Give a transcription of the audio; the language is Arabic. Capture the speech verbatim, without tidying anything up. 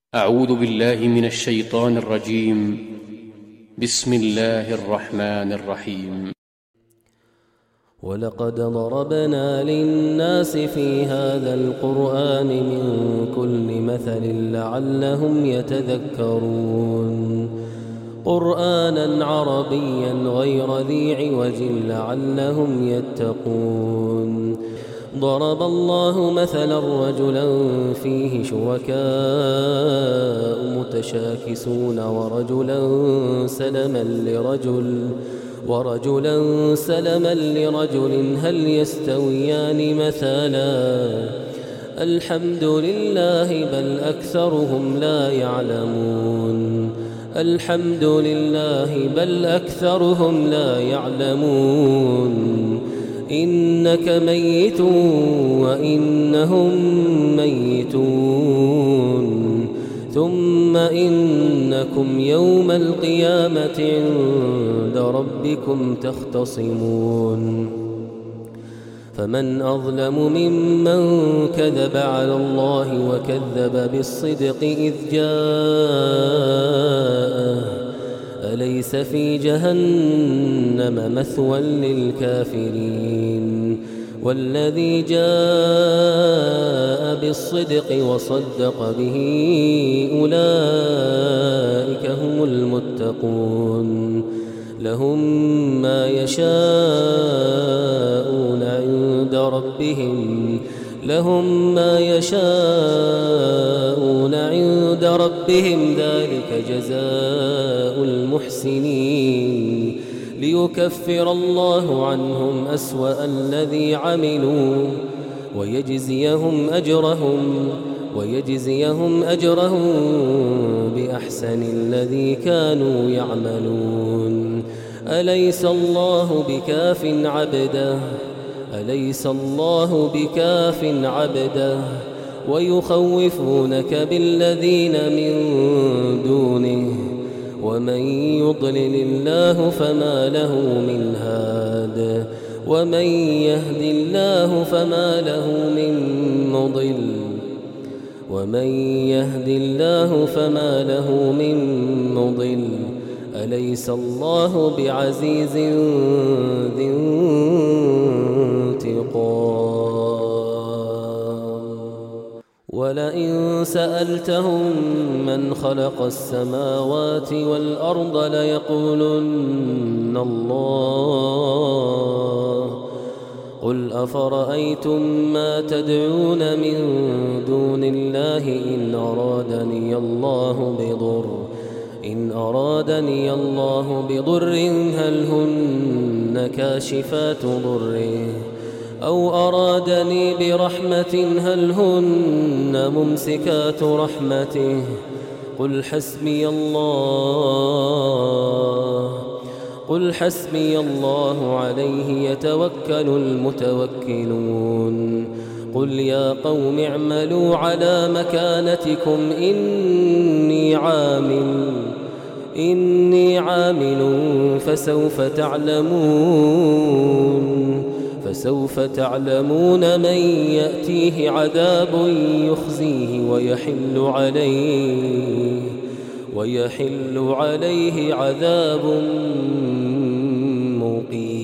أعوذ بالله من الشيطان الرجيم. بسم الله الرحمن الرحيم. ولقد ضربنا للناس في هذا القرآن من كل مثل لعلهم يتذكرون قرآنا عربيا غير ذي عوج لعلهم يتقون ضرب الله مثلا رجلا فيه شركاء متشاكسون ورجلا سلما لرجل ورجلا سلما لرجل هل يستويان مثلا الحمد لله بل أكثرهم لا يعلمون الحمد لله بل أكثرهم لا يعلمون إنك ميت وإنهم ميتون ثم إنكم يوم القيامة عند ربكم تختصمون فمن أظلم ممن كذب على الله وكذب بالصدق إذ جاءه أليس في جهنم مثوى للكافرين والذي جاء بالصدق وصدق به أولئك هم المتقون لهم ما يشاءون عند ربهم لهم ما يشاءون عند ربهم ذلك جزاء المحسنين ليكفر الله عنهم أسوأ الذي عملوا ويجزيهم أجرهم ويجزيهم أجرهم بأحسن الذي كانوا يعملون أليس الله بكاف عبده أليس الله بكاف عبده ويخوفونك بالذين من دونه ومن يضلل الله فما له من هاد ومن يهد الله فما له من مضل ومن يهد الله فما له من مضل أليس الله بعزيز ذي انتقام ولئن سألتهم من خلق السماوات والأرض ليقولن الله قل أفرأيتم ما تدعون من دون الله إن أرادني الله بضر إن أرادني الله بضر هل هن كاشفات ضره أو أرادني برحمة هل هن ممسكات رحمته قل حسبي الله قل حسبي الله عليه يتوكل المتوكلون قل يا قوم اعملوا على مكانتكم إني عامل إني عامل فسوف تعلمون فسوف تعلمون من يأتيه عذاب يخزيه ويحل عليه ويحل عليه عذاب مقيم.